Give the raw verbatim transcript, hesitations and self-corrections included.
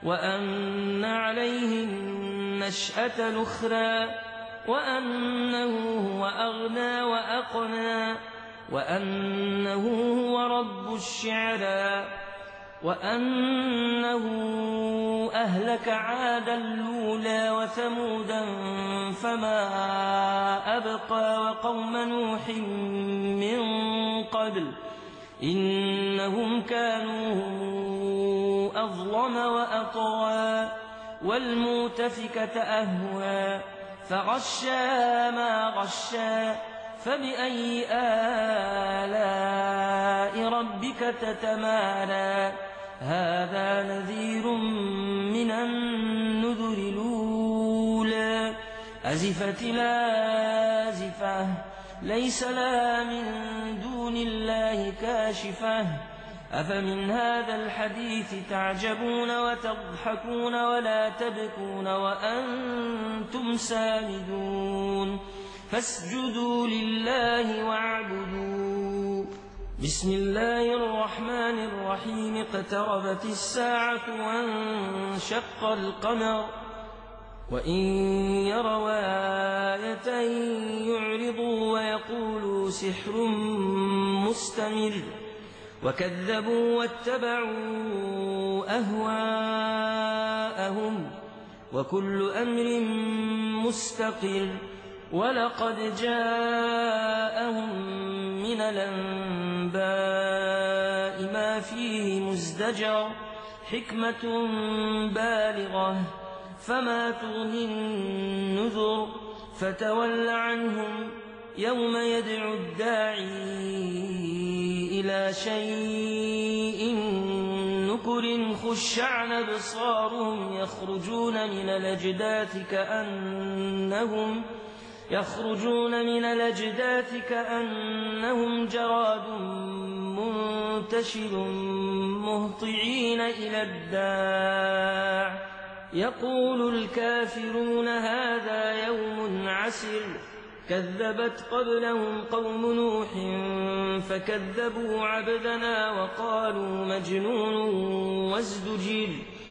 وأن عليه النشأة الأخرى وأنه هو أغنى وأقنى وأنه هو رب الشعرى وأنه أهلك عادا الأولى وثمودا فما أبقى وقوم نوح من قبل إنهم كانوا أظلم وأطغى والمؤتفكة أهوى فغشاها ما غشا فبأي آلاء ربك تتمارى هذا نذير من النذر الأولى أزفت الآزفة ليس لها من دون الله كاشفة أفمن هذا الحديث تعجبون وتضحكون ولا تبكون وأنتم سامدون فاسجدوا لله واعبدوا بسم الله الرحمن الرحيم اقتربت الساعة وانشق القمر وإن يروا آية يعرضوا ويقولوا سحر مستمر وكذبوا واتبعوا أهواءهم وكل أمر مستقر ولقد جاءهم من الأنباء ما فيه مزدجر حكمة بالغة فما تغني النذر فتول عنهم يوم يدعو الداعي إلى شيء نكر خش عن أبصارهم يخرجون من الأجداث كأنهم يخرجون من الأجداث كأنهم جراد منتشر مهطعين إلى الداع يقول الكافرون هذا يوم عسر كذبت قبلهم قوم نوح فكذبوا عبدنا وقالوا مجنون وازدجر